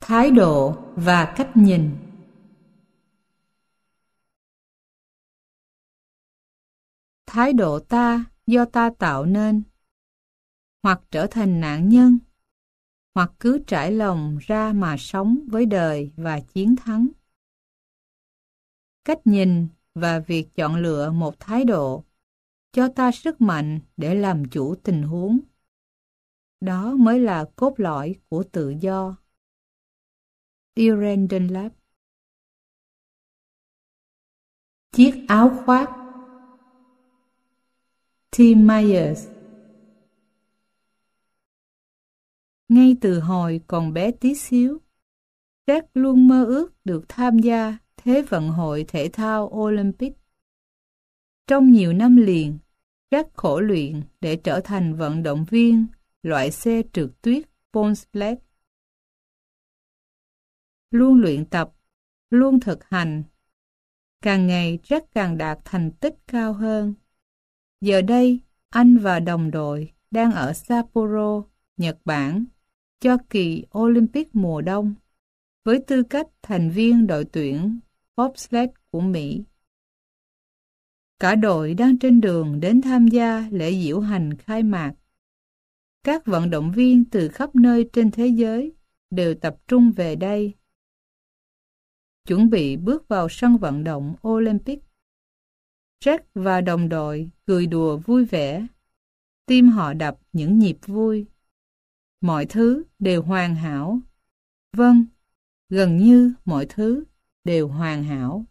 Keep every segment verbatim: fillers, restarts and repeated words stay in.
Thái độ và cách nhìn. Thái độ ta do ta tạo nên, hoặc trở thành nạn nhân, hoặc cứ trải lòng ra mà sống với đời và chiến thắng. Cách nhìn và việc chọn lựa một thái độ cho ta sức mạnh để làm chủ tình huống. Đó mới là cốt lõi của tự do. Irene Dunlap. Chiếc áo khoác. Tim Myers. Ngay từ hồi còn bé tí xíu, Jack luôn mơ ước được tham gia Thế vận hội thể thao Olympic. Trong nhiều năm liền, Jack khổ luyện để trở thành vận động viên loại xe trượt tuyết bobsled. Luôn luyện tập, luôn thực hành. Càng ngày Jack càng đạt thành tích cao hơn. Giờ đây, anh và đồng đội đang ở Sapporo, Nhật Bản, cho kỳ Olympic mùa đông, với tư cách thành viên đội tuyển bobsled của Mỹ. Cả đội đang trên đường đến tham gia lễ diễu hành khai mạc. Các vận động viên từ khắp nơi trên thế giới đều tập trung về đây, chuẩn bị bước vào sân vận động Olympic. Jack và đồng đội cười đùa vui vẻ, tim họ đập những nhịp vui. Mọi thứ đều hoàn hảo. Vâng, gần như mọi thứ đều hoàn hảo.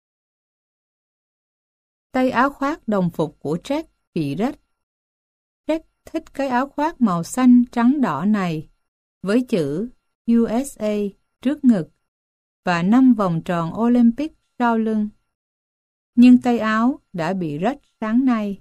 Tay áo khoác đồng phục của Jack bị rách. Jack thích cái áo khoác màu xanh trắng đỏ này, với chữ u ét a trước ngực và năm vòng tròn Olympic sau lưng. Nhưng tay áo đã bị rách sáng nay.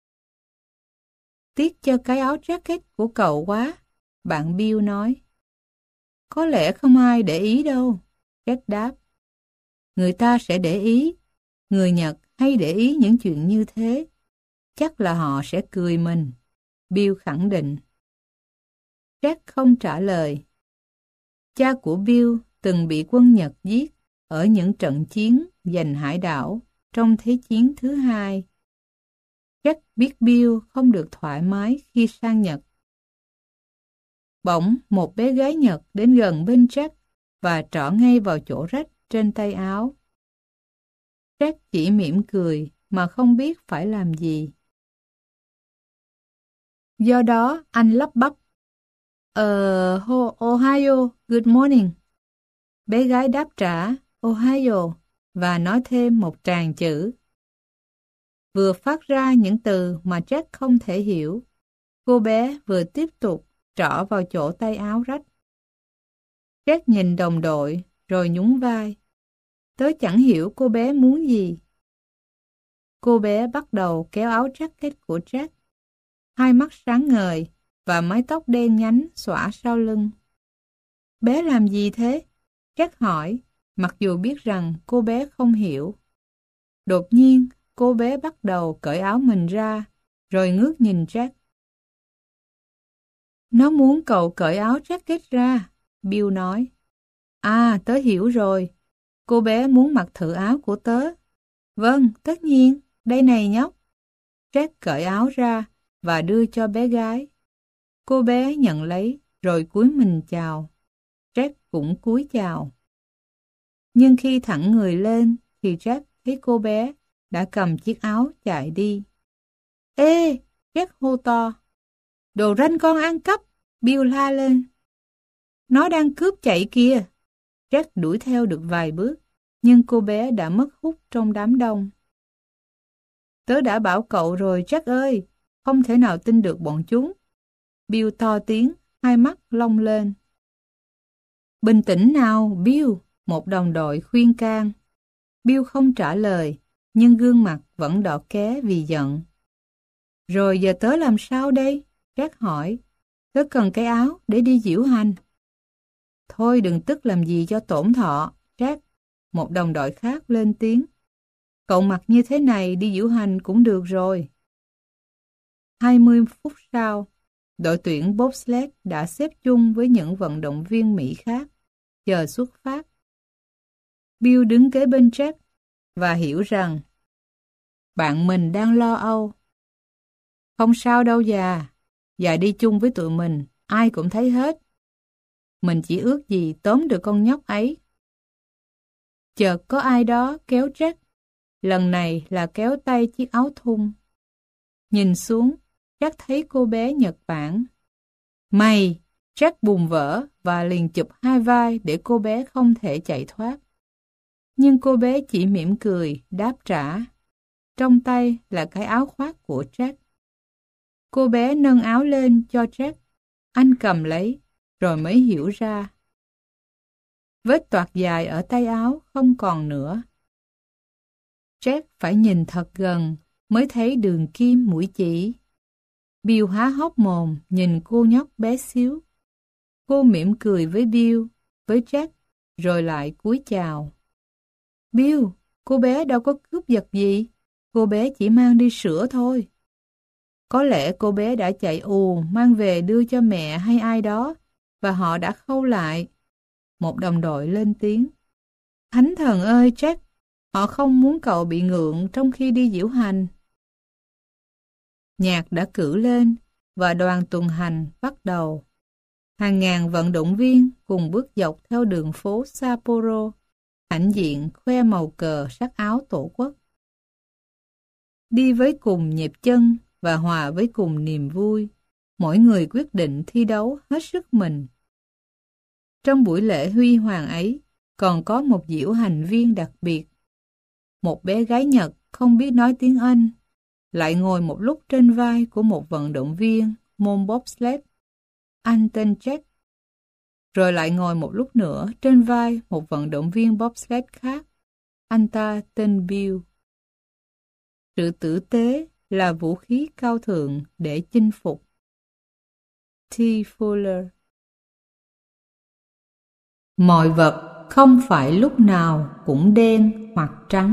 Tiếc cho cái áo jacket của cậu quá, bạn Bill nói. Có lẽ không ai để ý đâu, Jack đáp. Người ta sẽ để ý. Người Nhật hay để ý những chuyện như thế. Chắc là họ sẽ cười mình, Bill khẳng định. Jack không trả lời. Cha của Bill từng bị quân Nhật giết ở những trận chiến giành hải đảo trong Thế chiến thứ hai. Jack biết Bill không được thoải mái khi sang Nhật. Bỗng một bé gái Nhật đến gần bên Jack và trỏ ngay vào chỗ rách trên tay áo. Jack chỉ mỉm cười mà không biết phải làm gì. Do đó anh lắp bắp. Ờ, uh, Ohio, good morning. Bé gái đáp trả Ohio và nói thêm một tràng chữ. Vừa phát ra những từ mà Jack không thể hiểu, cô bé vừa tiếp tục trỏ vào chỗ tay áo rách. Jack nhìn đồng đội rồi nhún vai. Tớ chẳng hiểu cô bé muốn gì. Cô bé bắt đầu kéo áo jacket của Jack. Hai mắt sáng ngời và mái tóc đen nhánh xõa sau lưng. Bé làm gì thế? Jack hỏi, mặc dù biết rằng cô bé không hiểu. Đột nhiên, cô bé bắt đầu cởi áo mình ra, rồi ngước nhìn Jack. Nó muốn cậu cởi áo jacket ra, Bill nói. À, tớ hiểu rồi. Cô bé muốn mặc thử áo của tớ. Vâng, tất nhiên, đây này nhóc. Jack cởi áo ra và đưa cho bé gái. Cô bé nhận lấy, rồi cúi mình chào. Jack cũng cúi chào. Nhưng khi thẳng người lên, thì Jack thấy cô bé đã cầm chiếc áo chạy đi. Ê, Jack hô to. Đồ ranh con ăn cắp, Bill la lên. Nó đang cướp chạy kìa. Jack đuổi theo được vài bước, nhưng cô bé đã mất hút trong đám đông. Tớ đã bảo cậu rồi Jack ơi, không thể nào tin được bọn chúng. Bill to tiếng, hai mắt long lên. Bình tĩnh nào, Bill, một đồng đội khuyên can. Bill không trả lời, nhưng gương mặt vẫn đỏ ké vì giận. Rồi giờ tớ làm sao đây? Jack hỏi. Tớ cần cái áo để đi diễu hành. Thôi đừng tức làm gì cho tổn thọ, Jack. Một đồng đội khác lên tiếng. Cậu mặc như thế này đi diễu hành cũng được rồi. hai mươi phút sau, đội tuyển bobsled đã xếp chung với những vận động viên Mỹ khác, chờ xuất phát. Bill đứng kế bên Jack và hiểu rằng bạn mình đang lo âu. Không sao đâu già, già đi chung với tụi mình, ai cũng thấy hết. Mình chỉ ước gì tóm được con nhóc ấy. Chợt có ai đó kéo Jack, lần này là kéo tay chiếc áo thun. Nhìn xuống, Jack thấy cô bé Nhật Bản. Mày! Jack bùng vỡ và liền chụp hai vai để cô bé không thể chạy thoát. Nhưng cô bé chỉ mỉm cười, đáp trả. Trong tay là cái áo khoác của Jack. Cô bé nâng áo lên cho Jack. Anh cầm lấy, rồi mới hiểu ra. Vết toạc dài ở tay áo không còn nữa. Jack phải nhìn thật gần mới thấy đường kim mũi chỉ. Bill há hốc mồm nhìn cô nhóc bé xíu. Cô mỉm cười với Bill, với Jack, rồi lại cúi chào. Bill, cô bé đâu có cướp giật gì. Cô bé chỉ mang đi sữa thôi. Có lẽ cô bé đã chạy ù mang về đưa cho mẹ hay ai đó, và họ đã khâu lại. Một đồng đội lên tiếng. Thánh thần ơi Jack, họ không muốn cậu bị ngượng trong khi đi diễu hành. Nhạc đã cử lên và đoàn tuần hành bắt đầu. Hàng ngàn vận động viên cùng bước dọc theo đường phố Sapporo, hãnh diện khoe màu cờ sắc áo tổ quốc. Đi với cùng nhịp chân và hòa với cùng niềm vui, mỗi người quyết định thi đấu hết sức mình. Trong buổi lễ huy hoàng ấy, còn có một diễu hành viên đặc biệt. Một bé gái Nhật không biết nói tiếng Anh, lại ngồi một lúc trên vai của một vận động viên môn bobsled, anh tên Jack, rồi lại ngồi một lúc nữa trên vai một vận động viên bobsled khác, anh ta tên Bill. Sự tử tế là vũ khí cao thượng để chinh phục. T. Fuller. Mọi vật không phải lúc nào cũng đen hoặc trắng.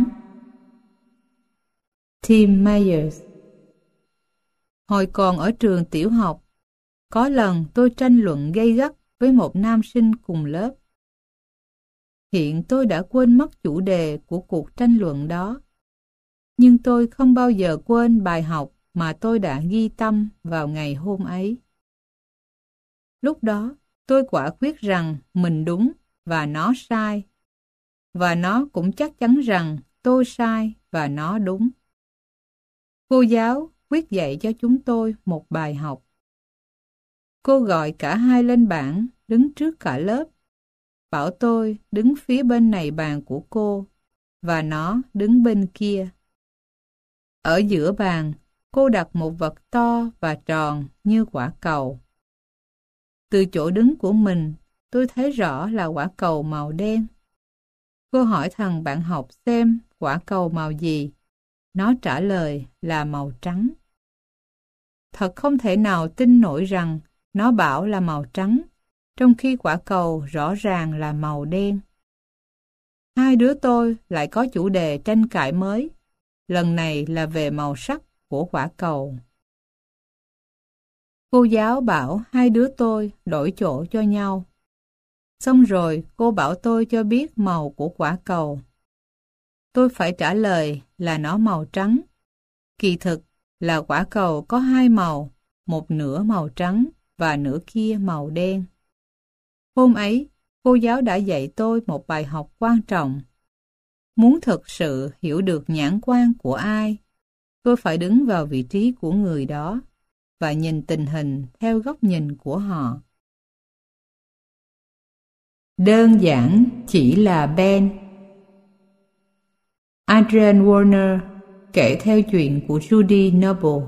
Tim Myers. Hồi còn ở trường tiểu học, có lần tôi tranh luận gay gắt với một nam sinh cùng lớp. Hiện tôi đã quên mất chủ đề của cuộc tranh luận đó. Nhưng tôi không bao giờ quên bài học mà tôi đã ghi tâm vào ngày hôm ấy. Lúc đó, tôi quả quyết rằng mình đúng và nó sai. Và nó cũng chắc chắn rằng tôi sai và nó đúng. Cô giáo quyết dạy cho chúng tôi một bài học. Cô gọi cả hai lên bảng, đứng trước cả lớp. Bảo tôi đứng phía bên này bàn của cô, và nó đứng bên kia. Ở giữa bàn, cô đặt một vật to và tròn như quả cầu. Từ chỗ đứng của mình, tôi thấy rõ là quả cầu màu đen. Cô hỏi thằng bạn học xem quả cầu màu gì. Nó trả lời là màu trắng. Thật không thể nào tin nổi rằng nó bảo là màu trắng, trong khi quả cầu rõ ràng là màu đen. Hai đứa tôi lại có chủ đề tranh cãi mới, lần này là về màu sắc của quả cầu. Cô giáo bảo hai đứa tôi đổi chỗ cho nhau. Xong rồi cô bảo tôi cho biết màu của quả cầu. Tôi phải trả lời là nó màu trắng. Kỳ thực là quả cầu có hai màu, một nửa màu trắng và nửa kia màu đen. Hôm ấy, cô giáo đã dạy tôi một bài học quan trọng. Muốn thực sự hiểu được nhãn quan của ai, tôi phải đứng vào vị trí của người đó và nhìn tình hình theo góc nhìn của họ. Đơn giản chỉ là Ben. Adrian Warner kể theo chuyện của Judy Noble.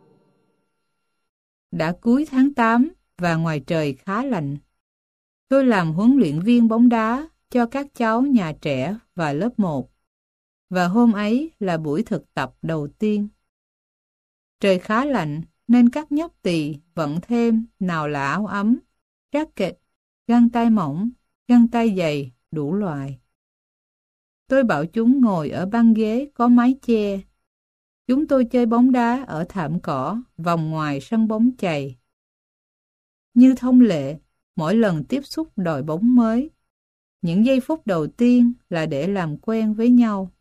Đã cuối tháng tám và ngoài trời khá lạnh. Tôi làm huấn luyện viên bóng đá cho các cháu nhà trẻ và lớp một. Và hôm ấy là buổi thực tập đầu tiên. Trời khá lạnh nên các nhóc tỳ vận thêm nào là áo ấm, jacket, găng tay mỏng, găng tay dày, đủ loại. Tôi bảo chúng ngồi ở băng ghế có mái che. Chúng tôi chơi bóng đá ở thảm cỏ vòng ngoài sân bóng chày. Như thông lệ, mỗi lần tiếp xúc đội bóng mới, Những giây phút đầu tiên là để làm quen với nhau.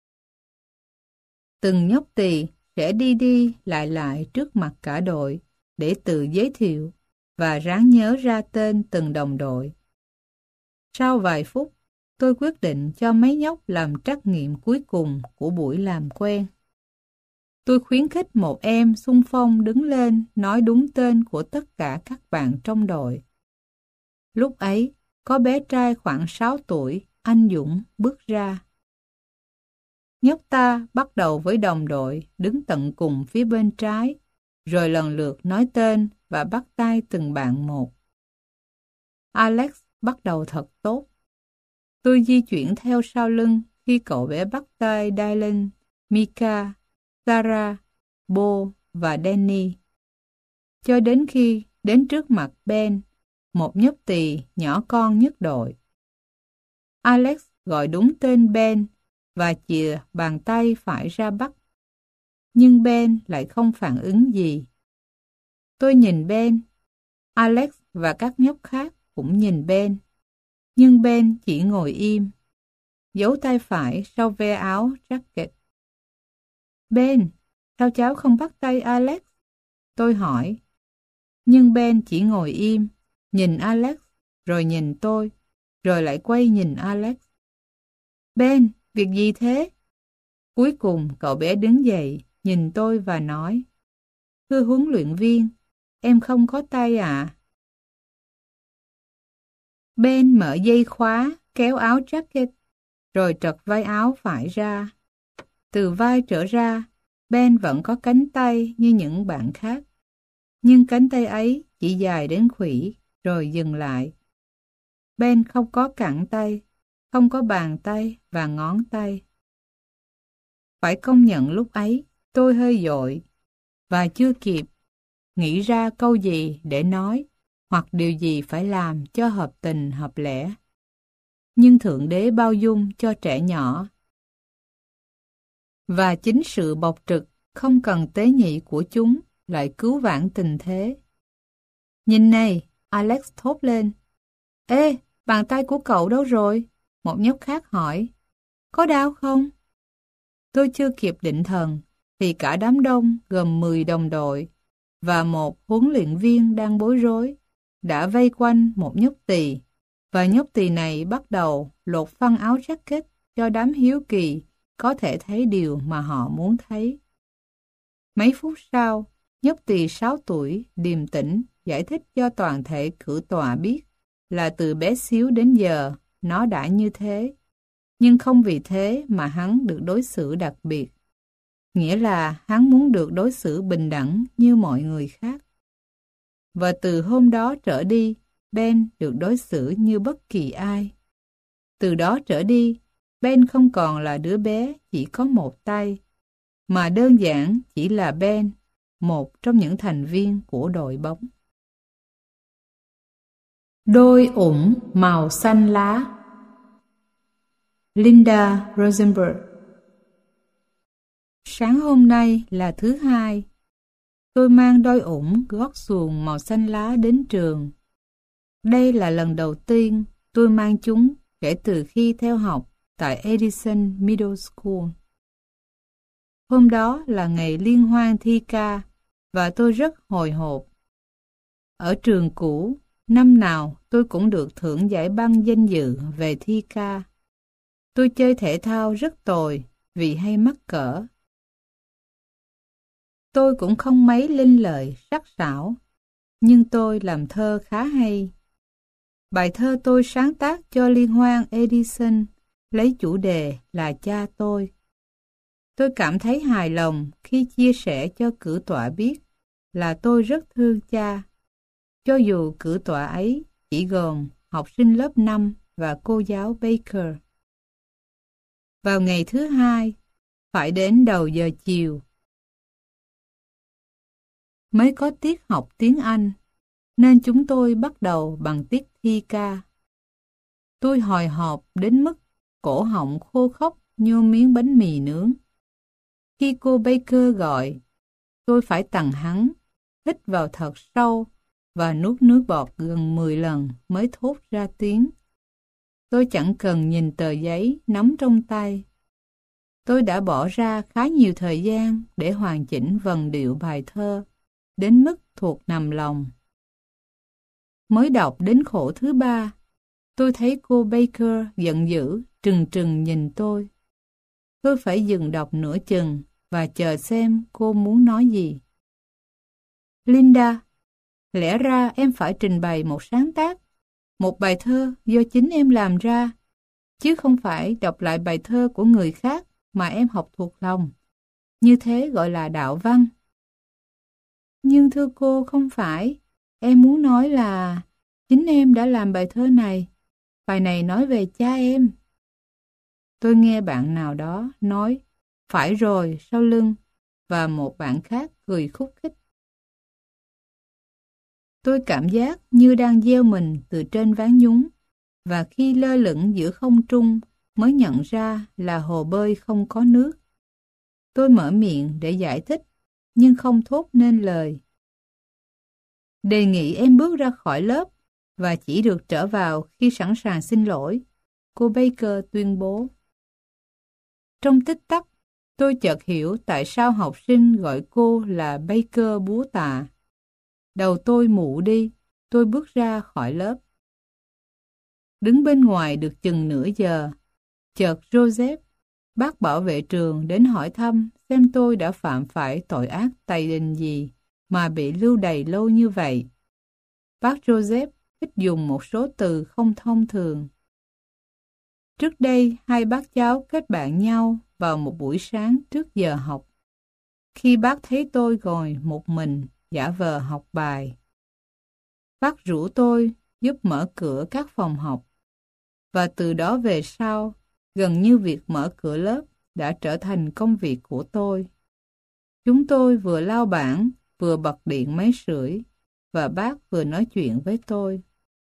Từng nhóc tỳ sẽ đi đi lại lại trước mặt cả đội để tự giới thiệu và ráng nhớ ra tên từng đồng đội. Sau vài phút, tôi quyết định cho mấy nhóc làm trắc nghiệm cuối cùng của buổi làm quen. Tôi khuyến khích một em xung phong đứng lên nói đúng tên của tất cả các bạn trong đội. Lúc ấy, có bé trai khoảng sáu tuổi, anh Dũng, bước ra. Nhóc ta bắt đầu với đồng đội đứng tận cùng phía bên trái, rồi lần lượt nói tên và bắt tay từng bạn một. Alex bắt đầu thật tốt. Tôi di chuyển theo sau lưng khi cậu bé bắt tay Dylan, Mika, Sarah, Bo và Danny. Cho đến khi đến trước mặt Ben, một nhóc tỳ nhỏ con nhất đội. Alex gọi đúng tên Ben và chìa bàn tay phải ra bắt. Nhưng Ben lại không phản ứng gì. Tôi nhìn Ben, Alex và các nhóc khác cũng nhìn Ben. Nhưng Ben chỉ ngồi im, giấu tay phải sau ve áo jacket. Ben, sao cháu không bắt tay Alex? Tôi hỏi. Nhưng Ben chỉ ngồi im, nhìn Alex, rồi nhìn tôi, rồi lại quay nhìn Alex. Ben, việc gì thế? Cuối cùng cậu bé đứng dậy, nhìn tôi và nói. Thưa huấn luyện viên, em không có tay ạ. À? Ben mở dây khóa, kéo áo jacket, rồi trật vai áo phải ra. Từ vai trở ra, Ben vẫn có cánh tay như những bạn khác. Nhưng cánh tay ấy chỉ dài đến khuỷu, rồi dừng lại. Ben không có cẳng tay, không có bàn tay và ngón tay. Phải công nhận lúc ấy, tôi hơi dội, và chưa kịp nghĩ ra câu gì để nói, hoặc điều gì phải làm cho hợp tình hợp lẽ. Nhưng Thượng Đế bao dung cho trẻ nhỏ. Và chính sự bộc trực, không cần tế nhị của chúng lại cứu vãn tình thế. Nhìn này, Alex thốt lên. Ê, bàn tay của cậu đâu rồi? Một nhóc khác hỏi. Có đau không? Tôi chưa kịp định thần, thì cả đám đông gồm mười đồng đội và một huấn luyện viên đang bối rối đã vây quanh một nhóc tỳ, và nhóc tỳ này bắt đầu lột phăng áo jacket cho đám hiếu kỳ có thể thấy điều mà họ muốn thấy. Mấy phút sau, nhóc tỳ sáu tuổi điềm tĩnh giải thích cho toàn thể cử tọa biết là từ bé xíu đến giờ nó đã như thế, nhưng không vì thế mà hắn được đối xử đặc biệt. Nghĩa là hắn muốn được đối xử bình đẳng như mọi người khác. Và từ hôm đó trở đi, Ben được đối xử như bất kỳ ai. Từ đó trở đi, Ben không còn là đứa bé chỉ có một tay, mà đơn giản chỉ là Ben, một trong những thành viên của đội bóng. Đôi ủng màu xanh lá. Linda Rosenberg. Sáng hôm nay là thứ hai. Tôi mang đôi ủng gót xuồng màu xanh lá đến trường. Đây là lần đầu tiên tôi mang chúng kể từ khi theo học tại Edison Middle School. Hôm đó là ngày liên hoan thi ca và tôi rất hồi hộp. Ở trường cũ, năm nào tôi cũng được thưởng giải băng danh dự về thi ca. Tôi chơi thể thao rất tồi vì hay mắc cỡ. Tôi cũng không mấy linh lợi sắc sảo, nhưng tôi làm thơ khá hay. Bài thơ tôi sáng tác cho liên hoan Edison lấy chủ đề là cha tôi. Tôi cảm thấy hài lòng khi chia sẻ cho cử tọa biết là tôi rất thương cha, cho dù cử tọa ấy chỉ gồm học sinh lớp năm và cô giáo Baker. Vào ngày thứ hai, phải đến đầu giờ chiều, mới có tiết học tiếng Anh, nên chúng tôi bắt đầu bằng tiết thi ca. Tôi hồi hộp đến mức cổ họng khô khốc như miếng bánh mì nướng. Khi cô Baker gọi, tôi phải tằng hắng, hít vào thật sâu và nuốt nước bọt gần mười lần mới thốt ra tiếng. Tôi chẳng cần nhìn tờ giấy nắm trong tay. Tôi đã bỏ ra khá nhiều thời gian để hoàn chỉnh vần điệu bài thơ, đến mức thuộc nằm lòng. Mới đọc đến khổ thứ ba, tôi thấy cô Baker giận dữ, trừng trừng nhìn tôi. Tôi phải dừng đọc nửa chừng và chờ xem cô muốn nói gì. Linda, lẽ ra em phải trình bày một sáng tác, một bài thơ do chính em làm ra, chứ không phải đọc lại bài thơ của người khác mà em học thuộc lòng. Như thế gọi là đạo văn. Nhưng thưa cô, không phải. Em muốn nói là chính em đã làm bài thơ này. Bài này nói về cha em. Tôi nghe bạn nào đó nói phải rồi sau lưng, và một bạn khác cười khúc khích. Tôi cảm giác như đang gieo mình từ trên ván nhúng, và khi lơ lửng giữa không trung mới nhận ra là hồ bơi không có nước. Tôi mở miệng để giải thích, nhưng không thốt nên lời. Đề nghị em bước ra khỏi lớp và chỉ được trở vào khi sẵn sàng xin lỗi, cô Baker tuyên bố. Trong tích tắc, tôi chợt hiểu tại sao học sinh gọi cô là Baker búa tạ. Đầu tôi mụ đi, tôi bước ra khỏi lớp. Đứng bên ngoài được chừng nửa giờ, chợt Joseph, bác bảo vệ trường đến hỏi thăm xem tôi đã phạm phải tội ác tày đình gì mà bị lưu đày lâu như vậy. Bác Joseph thích dùng một số từ không thông thường. Trước đây, hai bác cháu kết bạn nhau vào một buổi sáng trước giờ học. Khi bác thấy tôi ngồi một mình, giả vờ học bài, bác rủ tôi giúp mở cửa các phòng học. Và từ đó về sau, gần như việc mở cửa lớp đã trở thành công việc của tôi. Chúng tôi vừa lau bảng, vừa bật điện máy sưởi, và bác vừa nói chuyện với tôi.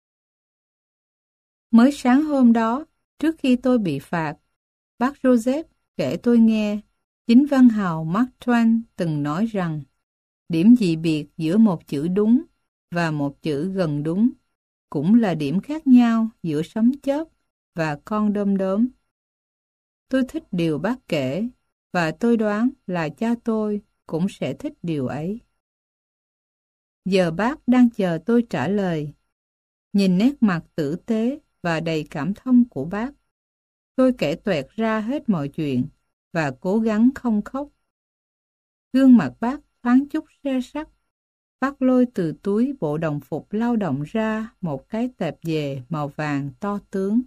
Mới sáng hôm đó, trước khi tôi bị phạt, bác Joseph kể tôi nghe chính văn hào Mark Twain từng nói rằng điểm dị biệt giữa một chữ đúng và một chữ gần đúng cũng là điểm khác nhau giữa sấm chớp và con đom đóm. Tôi thích điều bác kể, và tôi đoán là cha tôi cũng sẽ thích điều ấy. Giờ bác đang chờ tôi trả lời. Nhìn nét mặt tử tế và đầy cảm thông của bác, tôi kể toẹt ra hết mọi chuyện và cố gắng không khóc. Gương mặt bác thoáng chút se sắc. Bác lôi từ túi bộ đồng phục lao động ra một cái tạp dề màu vàng to tướng.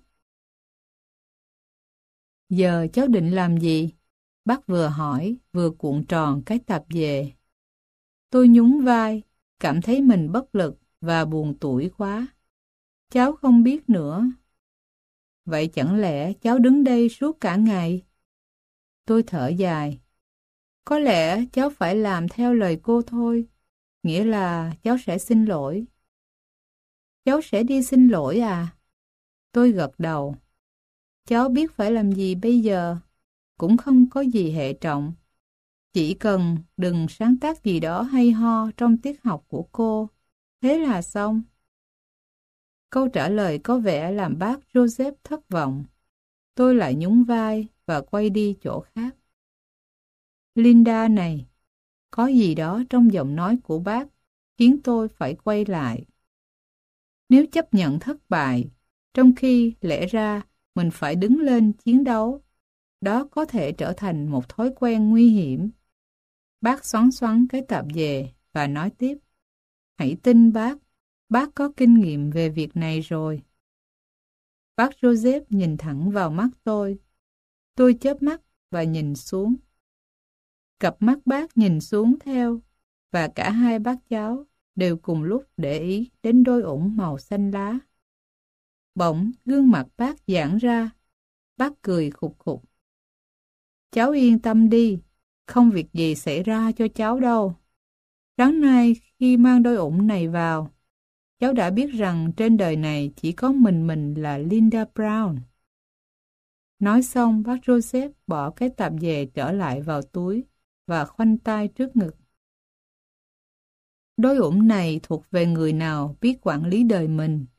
Giờ cháu định làm gì? Bác vừa hỏi, vừa cuộn tròn cái tạp dề. Tôi nhún vai, cảm thấy mình bất lực và buồn tủi quá. Cháu không biết nữa. Vậy chẳng lẽ cháu đứng đây suốt cả ngày? Tôi thở dài. Có lẽ cháu phải làm theo lời cô thôi. Nghĩa là cháu sẽ xin lỗi. Cháu sẽ đi xin lỗi à? Tôi gật đầu. Cháu biết phải làm gì bây giờ? Cũng không có gì hệ trọng. Chỉ cần đừng sáng tác gì đó hay ho trong tiết học của cô. Thế là xong. Câu trả lời có vẻ làm bác Joseph thất vọng. Tôi lại nhún vai và quay đi chỗ khác. Linda này, có gì đó trong giọng nói của bác khiến tôi phải quay lại. Nếu chấp nhận thất bại, trong khi lẽ ra mình phải đứng lên chiến đấu, đó có thể trở thành một thói quen nguy hiểm. Bác xoắn xoắn cái tạp dề và nói tiếp. Hãy tin bác, bác có kinh nghiệm về việc này rồi. Bác Joseph nhìn thẳng vào mắt tôi. Tôi chớp mắt và nhìn xuống. Cặp mắt bác nhìn xuống theo, và cả hai bác cháu đều cùng lúc để ý đến đôi ủng màu xanh lá. Bỗng gương mặt bác giãn ra, bác cười khục khục. Cháu yên tâm đi, không việc gì xảy ra cho cháu đâu. Sáng nay khi mang đôi ủng này vào, cháu đã biết rằng trên đời này chỉ có mình mình là Linda Brown. Nói xong, bác Joseph bỏ cái tạp dề trở lại vào túi và khoanh tay trước ngực. Đôi ủng này thuộc về người nào biết quản lý đời mình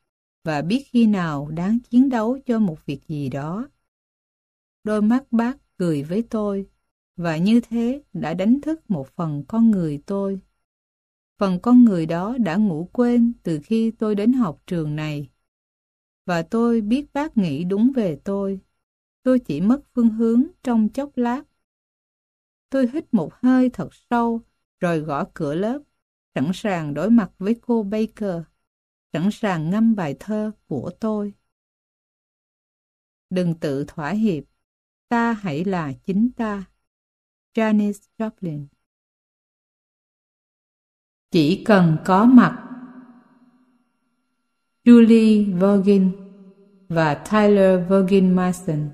và biết khi nào đáng chiến đấu cho một việc gì đó. Đôi mắt bác cười với tôi, và như thế đã đánh thức một phần con người tôi. Phần con người đó đã ngủ quên từ khi tôi đến học trường này. Và tôi biết bác nghĩ đúng về tôi. Tôi chỉ mất phương hướng trong chốc lát. Tôi hít một hơi thật sâu, rồi gõ cửa lớp, sẵn sàng đối mặt với cô Baker, sẵn sàng ngâm bài thơ của tôi. Đừng tự thỏa hiệp, ta hãy là chính ta. Janis Joplin. Chỉ cần có mặt. Julie Vaughan và Tyler Vaughan Mason.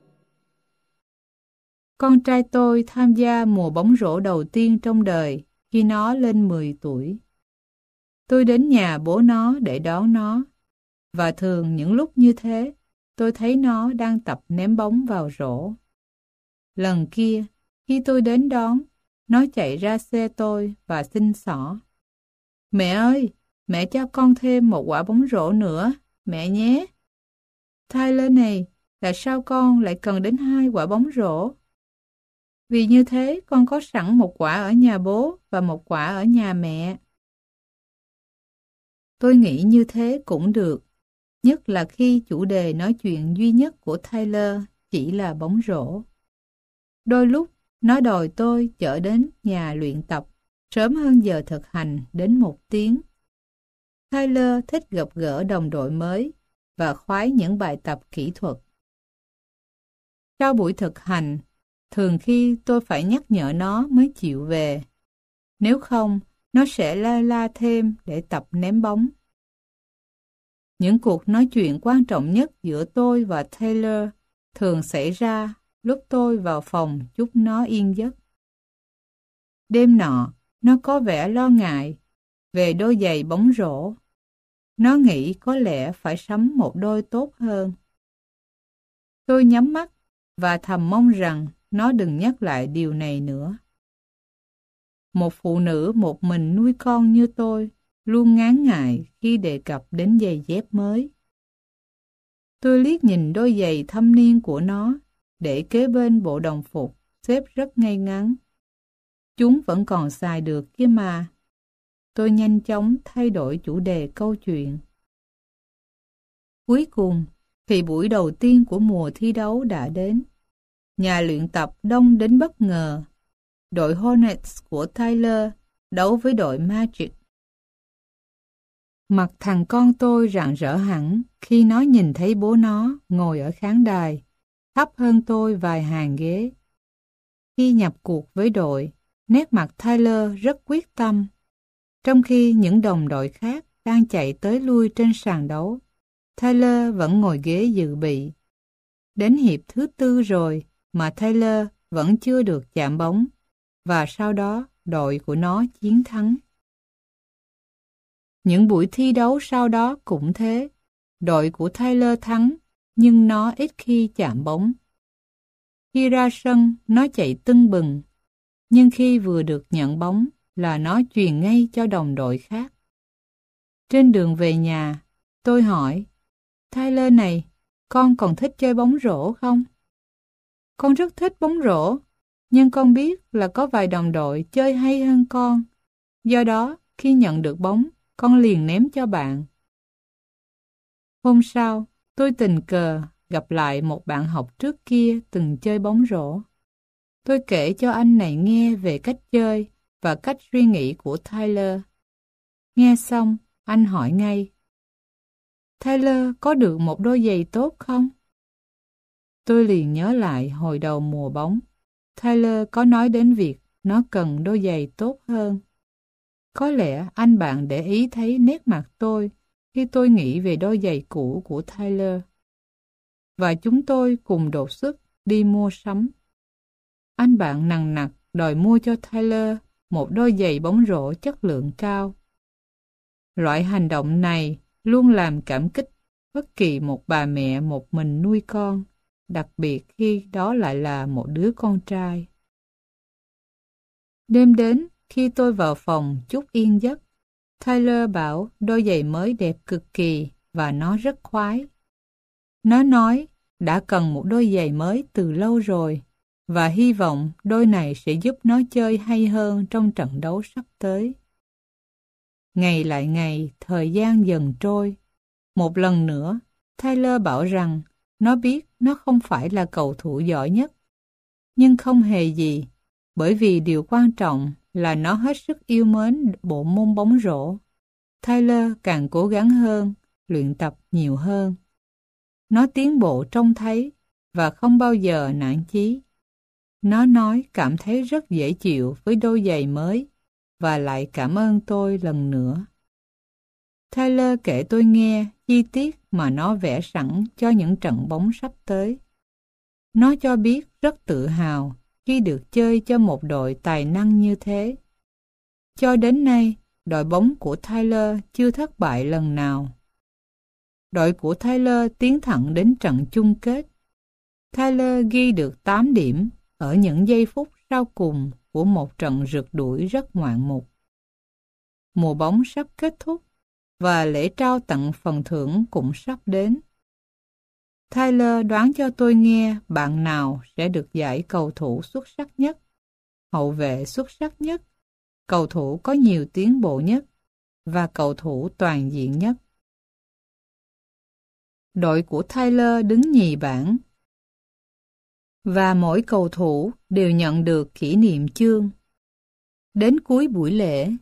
Con trai tôi tham gia mùa bóng rổ đầu tiên trong đời khi nó lên mười tuổi. Tôi đến nhà bố nó để đón nó, và thường những lúc như thế, tôi thấy nó đang tập ném bóng vào rổ. Lần kia, khi tôi đến đón, nó chạy ra xe tôi và xin xỏ. Mẹ ơi, mẹ cho con thêm một quả bóng rổ nữa, mẹ nhé. Tyler này, tại sao con lại cần đến hai quả bóng rổ? Vì như thế con có sẵn một quả ở nhà bố và một quả ở nhà mẹ. Tôi nghĩ như thế cũng được, nhất là khi chủ đề nói chuyện duy nhất của Tyler chỉ là bóng rổ. Đôi lúc, nó đòi tôi chở đến nhà luyện tập sớm hơn giờ thực hành đến một tiếng. Tyler thích gặp gỡ đồng đội mới và khoái những bài tập kỹ thuật. Sau buổi thực hành, thường khi tôi phải nhắc nhở nó mới chịu về. Nếu không, nó sẽ la la thêm để tập ném bóng. Những cuộc nói chuyện quan trọng nhất giữa tôi và Taylor thường xảy ra lúc tôi vào phòng chúc nó yên giấc. Đêm nọ, nó có vẻ lo ngại về đôi giày bóng rổ. Nó nghĩ có lẽ phải sắm một đôi tốt hơn. Tôi nhắm mắt và thầm mong rằng nó đừng nhắc lại điều này nữa. Một phụ nữ một mình nuôi con như tôi luôn ngán ngại khi đề cập đến giày dép mới. Tôi liếc nhìn đôi giày thâm niên của nó để kế bên bộ đồng phục xếp rất ngay ngắn. Chúng vẫn còn xài được kia mà. Tôi nhanh chóng thay đổi chủ đề câu chuyện. Cuối cùng, thì buổi đầu tiên của mùa thi đấu đã đến. Nhà luyện tập đông đến bất ngờ. Đội Hornets của Tyler đấu với đội Magic. Mặt thằng con tôi rạng rỡ hẳn khi nó nhìn thấy bố nó ngồi ở khán đài, thấp hơn tôi vài hàng ghế. Khi nhập cuộc với đội, nét mặt Tyler rất quyết tâm, trong khi những đồng đội khác đang chạy tới lui trên sàn đấu. Tyler vẫn ngồi ghế dự bị. Đến hiệp thứ tư rồi mà Tyler vẫn chưa được chạm bóng, và sau đó đội của nó chiến thắng. Những buổi thi đấu sau đó cũng thế. Đội của Tyler thắng, nhưng nó ít khi chạm bóng. Khi ra sân, nó chạy tưng bừng, nhưng khi vừa được nhận bóng là nó chuyền ngay cho đồng đội khác. Trên đường về nhà, tôi hỏi, Tyler này, con còn thích chơi bóng rổ không? Con rất thích bóng rổ, nhưng con biết là có vài đồng đội chơi hay hơn con. Do đó, khi nhận được bóng, con liền ném cho bạn. Hôm sau, tôi tình cờ gặp lại một bạn học trước kia từng chơi bóng rổ. Tôi kể cho anh này nghe về cách chơi và cách suy nghĩ của Tyler. Nghe xong, anh hỏi ngay, Tyler có được một đôi giày tốt không? Tôi liền nhớ lại hồi đầu mùa bóng, Tyler có nói đến việc nó cần đôi giày tốt hơn. Có lẽ anh bạn để ý thấy nét mặt tôi khi tôi nghĩ về đôi giày cũ của Tyler. Và chúng tôi cùng đột xuất đi mua sắm. Anh bạn nằng nặc đòi mua cho Tyler một đôi giày bóng rổ chất lượng cao. Loại hành động này luôn làm cảm kích bất kỳ một bà mẹ một mình nuôi con, đặc biệt khi đó lại là một đứa con trai. Đêm đến, khi tôi vào phòng chút yên giấc, Tyler bảo đôi giày mới đẹp cực kỳ và nó rất khoái. Nó nói đã cần một đôi giày mới từ lâu rồi và hy vọng đôi này sẽ giúp nó chơi hay hơn trong trận đấu sắp tới. Ngày lại ngày, thời gian dần trôi. Một lần nữa, Tyler bảo rằng nó biết nó không phải là cầu thủ giỏi nhất. Nhưng không hề gì, bởi vì điều quan trọng là nó hết sức yêu mến bộ môn bóng rổ. Tyler càng cố gắng hơn, luyện tập nhiều hơn. Nó tiến bộ trông thấy và không bao giờ nản chí. Nó nói cảm thấy rất dễ chịu với đôi giày mới và lại cảm ơn tôi lần nữa. Tyler kể tôi nghe chi tiết mà nó vẽ sẵn cho những trận bóng sắp tới. Nó cho biết rất tự hào khi được chơi cho một đội tài năng như thế. Cho đến nay, đội bóng của Tyler chưa thất bại lần nào. Đội của Tyler tiến thẳng đến trận chung kết. Tyler ghi được tám điểm ở những giây phút sau cùng của một trận rượt đuổi rất ngoạn mục. Mùa bóng sắp kết thúc và lễ trao tặng phần thưởng cũng sắp đến. Tyler đoán cho tôi nghe bạn nào sẽ được giải cầu thủ xuất sắc nhất, hậu vệ xuất sắc nhất, cầu thủ có nhiều tiến bộ nhất và cầu thủ toàn diện nhất. Đội của Tyler đứng nhì bảng và mỗi cầu thủ đều nhận được kỷ niệm chương. Đến cuối buổi lễ,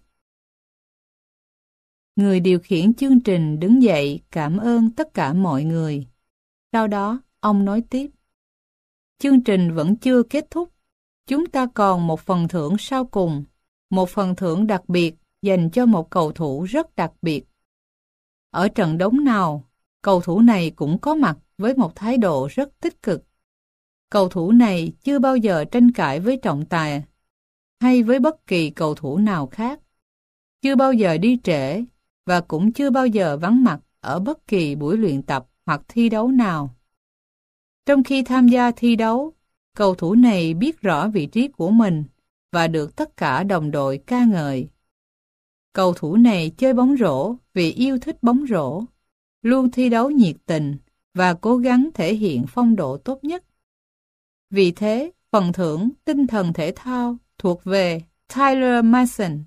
người điều khiển chương trình đứng dậy cảm ơn tất cả mọi người. Sau đó, ông nói tiếp. Chương trình vẫn chưa kết thúc. Chúng ta còn một phần thưởng sau cùng, một phần thưởng đặc biệt dành cho một cầu thủ rất đặc biệt. Ở trận đấu nào, cầu thủ này cũng có mặt với một thái độ rất tích cực. Cầu thủ này chưa bao giờ tranh cãi với trọng tài hay với bất kỳ cầu thủ nào khác. Chưa bao giờ đi trễ và cũng chưa bao giờ vắng mặt ở bất kỳ buổi luyện tập hoặc thi đấu nào. Trong khi tham gia thi đấu, cầu thủ này biết rõ vị trí của mình và được tất cả đồng đội ca ngợi. Cầu thủ này chơi bóng rổ vì yêu thích bóng rổ, luôn thi đấu nhiệt tình và cố gắng thể hiện phong độ tốt nhất. Vì thế, phần thưởng tinh thần thể thao thuộc về Tyler Mason.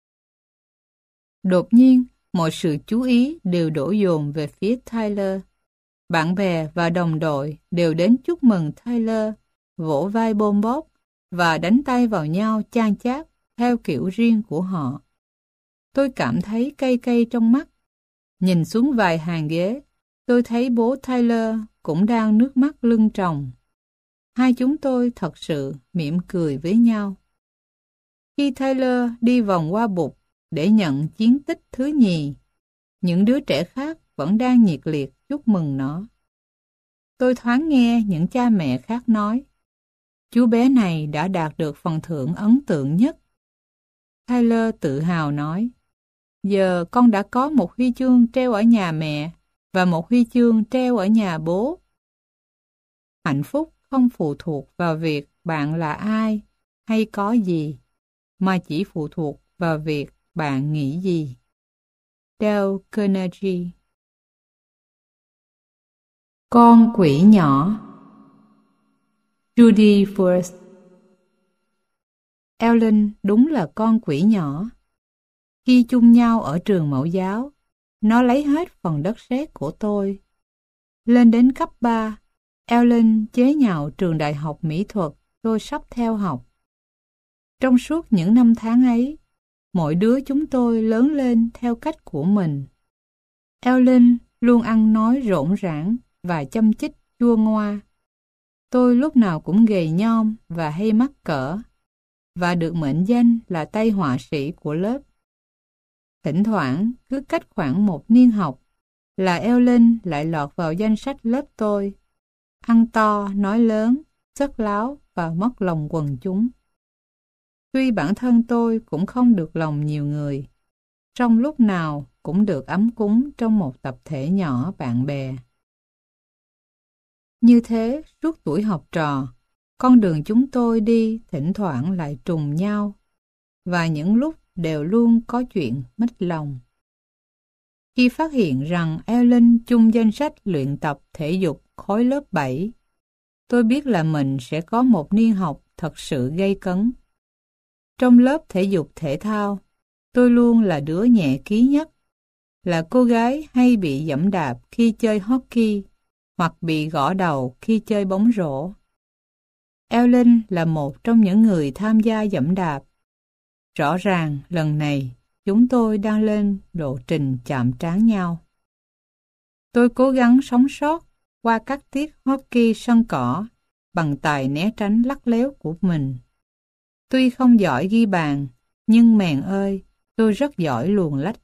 Đột nhiên, mọi sự chú ý đều đổ dồn về phía Tyler. Bạn bè và đồng đội đều đến chúc mừng Tyler, vỗ vai bôm bóp và đánh tay vào nhau chan chát theo kiểu riêng của họ. Tôi cảm thấy cay cay trong mắt. Nhìn xuống vài hàng ghế, tôi thấy bố Tyler cũng đang nước mắt lưng tròng. Hai chúng tôi thật sự mỉm cười với nhau. Khi Tyler đi vòng qua bục để nhận chiến tích thứ nhì, những đứa trẻ khác vẫn đang nhiệt liệt chúc mừng nó. Tôi thoáng nghe những cha mẹ khác nói, chú bé này đã đạt được phần thưởng ấn tượng nhất. Tyler tự hào nói, giờ con đã có một huy chương treo ở nhà mẹ và một huy chương treo ở nhà bố. Hạnh phúc không phụ thuộc vào việc bạn là ai hay có gì, mà chỉ phụ thuộc vào việc bạn nghĩ gì. Dale Carnegie. Con quỷ nhỏ. Judy Forrest. Ellen đúng là con quỷ nhỏ. Khi chung nhau ở trường mẫu giáo, nó lấy hết phần đất sét của tôi. Lên đến cấp ba, Ellen chế nhạo trường đại học mỹ thuật tôi sắp theo học. Trong suốt những năm tháng ấy, mỗi đứa chúng tôi lớn lên theo cách của mình. Ellen luôn ăn nói rộn rãng và châm chích chua ngoa. Tôi lúc nào cũng gầy nhom và hay mắc cỡ, và được mệnh danh là tay họa sĩ của lớp. Thỉnh thoảng, cứ cách khoảng một niên học, là Ellen lại lọt vào danh sách lớp tôi, ăn to, nói lớn, sất láo và mất lòng quần chúng. Tuy bản thân tôi cũng không được lòng nhiều người, trong lúc nào cũng được ấm cúng trong một tập thể nhỏ bạn bè. Như thế, suốt tuổi học trò, con đường chúng tôi đi thỉnh thoảng lại trùng nhau, và những lúc đều luôn có chuyện mếch lòng. Khi phát hiện rằng Ellen chung danh sách luyện tập thể dục khối lớp bảy, tôi biết là mình sẽ có một niên học thật sự gay cấn. Trong lớp thể dục thể thao, tôi luôn là đứa nhẹ ký nhất, là cô gái hay bị giẫm đạp khi chơi hockey hoặc bị gõ đầu khi chơi bóng rổ. Ellen là một trong những người tham gia giẫm đạp. Rõ ràng lần này chúng tôi đang lên lộ trình chạm trán nhau. Tôi cố gắng sống sót qua các tiết hockey sân cỏ bằng tài né tránh lắt léo của mình. Tuy không giỏi ghi bàn, nhưng mèn ơi, tôi rất giỏi luồn lách.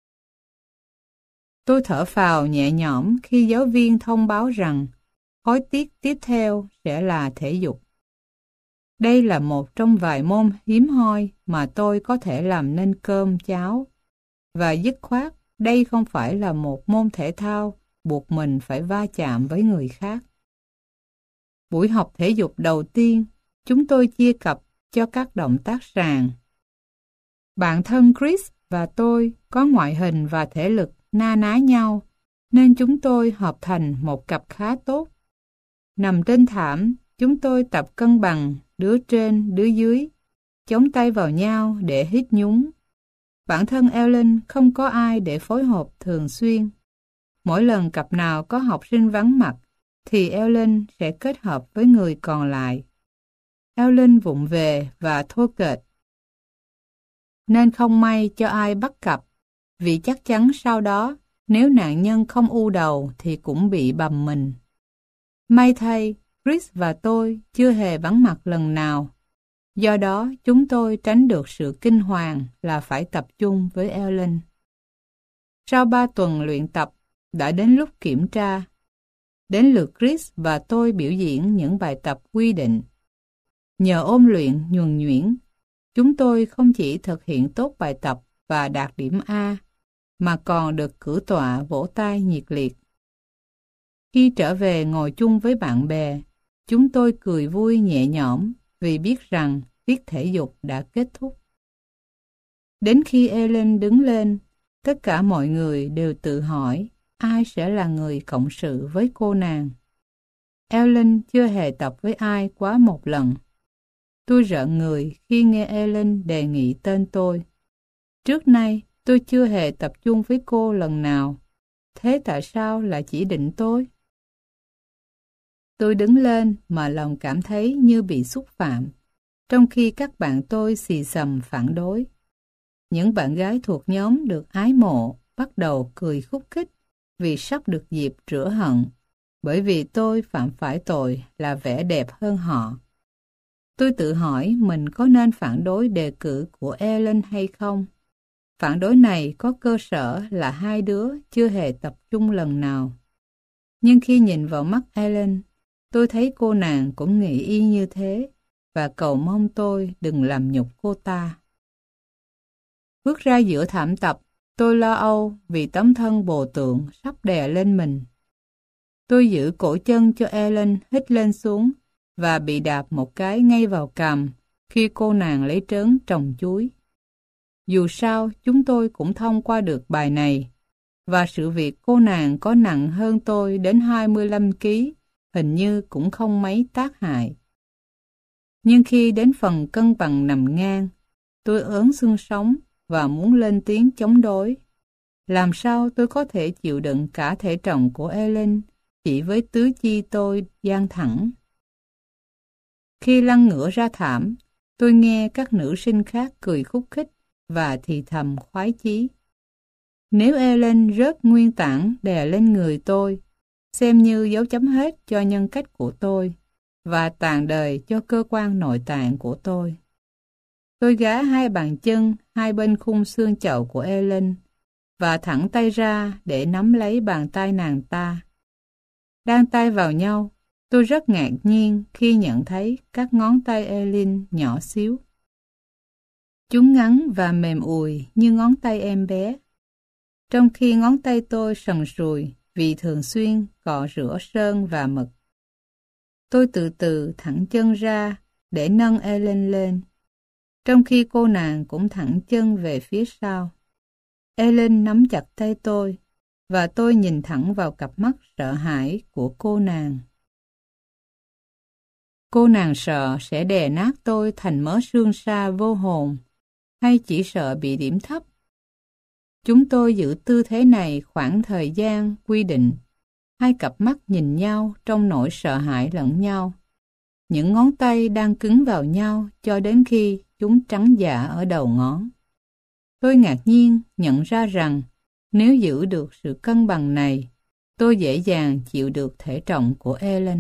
Tôi thở phào nhẹ nhõm khi giáo viên thông báo rằng khối tiết tiếp theo sẽ là thể dục. Đây là một trong vài môn hiếm hoi mà tôi có thể làm nên cơm cháo, và dứt khoát đây không phải là một môn thể thao buộc mình phải va chạm với người khác. Buổi học thể dục đầu tiên, chúng tôi chia cặp cho các động tác sàn. Bạn thân Chris và tôi có ngoại hình và thể lực na ná nhau, nên chúng tôi hợp thành một cặp khá tốt. Nằm trên thảm, chúng tôi tập cân bằng đứa trên đứa dưới, chống tay vào nhau để hít nhúng. Bản thân Ellen không có ai để phối hợp thường xuyên. Mỗi lần cặp nào có học sinh vắng mặt, thì Ellen sẽ kết hợp với người còn lại. Ellen vụng về và thô kệch, nên không may cho ai bắt cặp, vì chắc chắn sau đó, nếu nạn nhân không u đầu thì cũng bị bầm mình. May thay, Chris và tôi chưa hề vắng mặt lần nào. Do đó, chúng tôi tránh được sự kinh hoàng là phải tập trung với Ellen. Sau ba tuần luyện tập, đã đến lúc kiểm tra. Đến lượt Chris và tôi biểu diễn những bài tập quy định. Nhờ ôn luyện nhuần nhuyễn, chúng tôi không chỉ thực hiện tốt bài tập và đạt điểm A, mà còn được cử tọa vỗ tay nhiệt liệt. Khi trở về ngồi chung với bạn bè, chúng tôi cười vui nhẹ nhõm vì biết rằng tiết thể dục đã kết thúc. Đến khi Ellen đứng lên, tất cả mọi người đều tự hỏi ai sẽ là người cộng sự với cô nàng. Ellen chưa hề tập với ai quá một lần. Tôi rợn người khi nghe Ellen đề nghị tên tôi. Trước nay, tôi chưa hề tập trung với cô lần nào. Thế tại sao lại chỉ định tôi? Tôi đứng lên mà lòng cảm thấy như bị xúc phạm, trong khi các bạn tôi xì xầm phản đối. Những bạn gái thuộc nhóm được ái mộ bắt đầu cười khúc khích vì sắp được dịp rửa hận, bởi vì tôi phạm phải tội là vẻ đẹp hơn họ. Tôi tự hỏi mình có nên phản đối đề cử của Ellen hay không. Phản đối này có cơ sở là hai đứa chưa hề tập trung lần nào. Nhưng khi nhìn vào mắt Ellen, tôi thấy cô nàng cũng nghĩ y như thế và cầu mong tôi đừng làm nhục cô ta. Bước ra giữa thảm tập, tôi lo âu vì tấm thân bồ tượng sắp đè lên mình. Tôi giữ cổ chân cho Ellen hít lên xuống và bị đạp một cái ngay vào cằm khi cô nàng lấy trớn trồng chuối. Dù sao, chúng tôi cũng thông qua được bài này, và sự việc cô nàng có nặng hơn tôi đến hai mươi lăm ki lô gam hình như cũng không mấy tác hại. Nhưng khi đến phần cân bằng nằm ngang, tôi ớn xương sống và muốn lên tiếng chống đối. Làm sao tôi có thể chịu đựng cả thể trọng của Ellen chỉ với tứ chi tôi dang thẳng? Khi lăn ngửa ra thảm, tôi nghe các nữ sinh khác cười khúc khích và thì thầm khoái chí. Nếu Ellen rớt nguyên tảng đè lên người tôi, xem như dấu chấm hết cho nhân cách của tôi và tàn đời cho cơ quan nội tạng của tôi. Tôi gá hai bàn chân hai bên khung xương chậu của Ellen và thẳng tay ra để nắm lấy bàn tay nàng ta. Đan tay vào nhau, tôi rất ngạc nhiên khi nhận thấy các ngón tay Ellen nhỏ xíu. Chúng ngắn và mềm ùi như ngón tay em bé, trong khi ngón tay tôi sần sùi vì thường xuyên cọ rửa sơn và mực. Tôi từ từ thẳng chân ra để nâng Ellen lên, trong khi cô nàng cũng thẳng chân về phía sau. Ellen nắm chặt tay tôi và tôi nhìn thẳng vào cặp mắt sợ hãi của cô nàng. Cô nàng sợ sẽ đè nát tôi thành mớ xương sa vô hồn, hay chỉ sợ bị điểm thấp. Chúng tôi giữ tư thế này khoảng thời gian quy định. Hai cặp mắt nhìn nhau trong nỗi sợ hãi lẫn nhau. Những ngón tay đang cứng vào nhau cho đến khi chúng trắng dạ ở đầu ngón. Tôi ngạc nhiên nhận ra rằng nếu giữ được sự cân bằng này, tôi dễ dàng chịu được thể trọng của Ellen.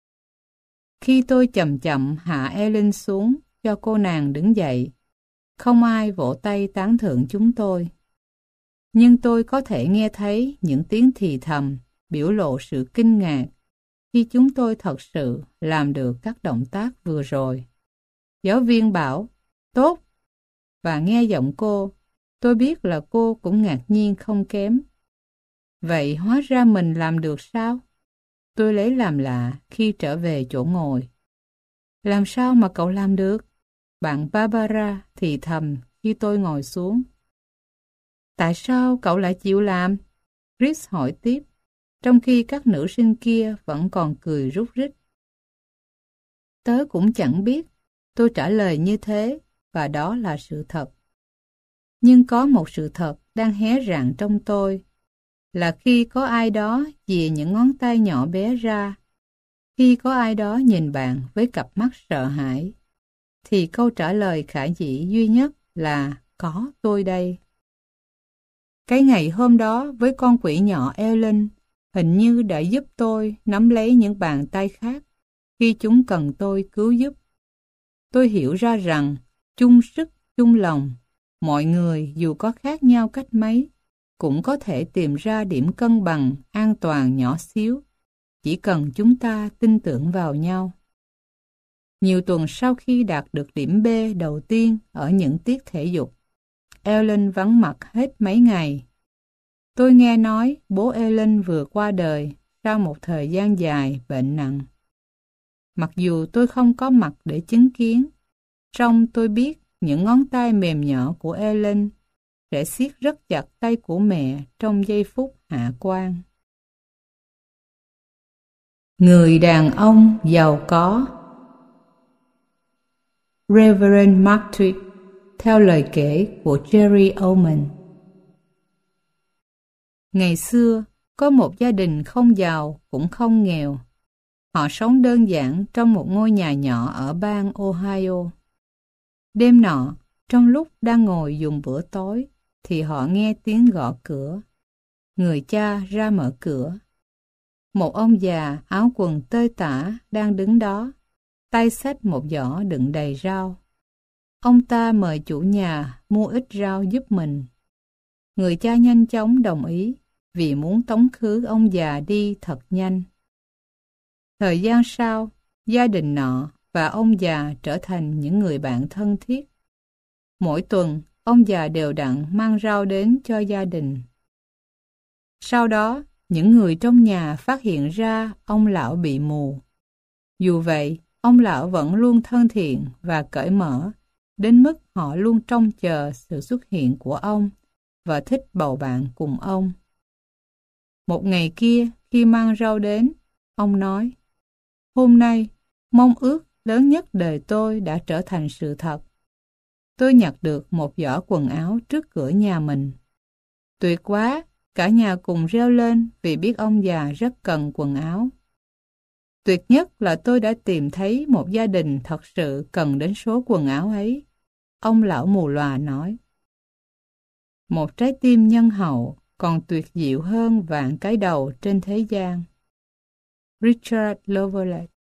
Khi tôi chậm chậm hạ Ellen xuống cho cô nàng đứng dậy, không ai vỗ tay tán thưởng chúng tôi. Nhưng tôi có thể nghe thấy những tiếng thì thầm biểu lộ sự kinh ngạc khi chúng tôi thật sự làm được các động tác vừa rồi. Giáo viên bảo, tốt, và nghe giọng cô, tôi biết là cô cũng ngạc nhiên không kém. Vậy hóa ra mình làm được sao? Tôi lấy làm lạ khi trở về chỗ ngồi. Làm sao mà cậu làm được? Bạn Barbara thì thầm khi tôi ngồi xuống. Tại sao cậu lại chịu làm? Chris hỏi tiếp, trong khi các nữ sinh kia vẫn còn cười rúc rích. Tớ cũng chẳng biết, tôi trả lời như thế, và đó là sự thật. Nhưng có một sự thật đang hé rạng trong tôi, là khi có ai đó chìa những ngón tay nhỏ bé ra, khi có ai đó nhìn bạn với cặp mắt sợ hãi, thì câu trả lời khả dĩ duy nhất là có tôi đây. Cái ngày hôm đó với con quỷ nhỏ Ellen hình như đã giúp tôi nắm lấy những bàn tay khác khi chúng cần tôi cứu giúp. Tôi hiểu ra rằng chung sức, chung lòng, mọi người dù có khác nhau cách mấy cũng có thể tìm ra điểm cân bằng an toàn nhỏ xíu, chỉ cần chúng ta tin tưởng vào nhau. Nhiều tuần sau khi đạt được điểm B đầu tiên ở những tiết thể dục, Ellen vắng mặt hết mấy ngày. Tôi nghe nói bố Ellen vừa qua đời sau một thời gian dài bệnh nặng. Mặc dù tôi không có mặt để chứng kiến, song tôi biết những ngón tay mềm nhỏ của Ellen sẽ siết rất chặt tay của mẹ trong giây phút hạ quan. Người đàn ông giàu có. Reverend Mark Twain theo lời kể của Jerry Oman. Ngày xưa, có một gia đình không giàu cũng không nghèo. Họ sống đơn giản trong một ngôi nhà nhỏ ở bang Ohio. Đêm nọ, trong lúc đang ngồi dùng bữa tối, thì họ nghe tiếng gõ cửa. Người cha ra mở cửa. Một ông già áo quần tơi tả đang đứng đó, tay xách một giỏ đựng đầy rau. Ông ta mời chủ nhà mua ít rau giúp mình. Người cha nhanh chóng đồng ý vì muốn tống khứ ông già đi thật nhanh. Thời gian sau, gia đình nọ và ông già trở thành những người bạn thân thiết. Mỗi tuần, ông già đều đặn mang rau đến cho gia đình. Sau đó, những người trong nhà phát hiện ra ông lão bị mù. Dù vậy, ông lão vẫn luôn thân thiện và cởi mở, đến mức họ luôn trông chờ sự xuất hiện của ông và thích bầu bạn cùng ông. Một ngày kia, khi mang rau đến, ông nói, hôm nay, mong ước lớn nhất đời tôi đã trở thành sự thật. Tôi nhặt được một giỏ quần áo trước cửa nhà mình. Tuyệt quá, cả nhà cùng reo lên vì biết ông già rất cần quần áo. Tuyệt nhất là tôi đã tìm thấy một gia đình thật sự cần đến số quần áo ấy. Ông lão mù lòa nói. Một trái tim nhân hậu còn tuyệt diệu hơn vạn cái đầu trên thế gian. Richard Lovelace.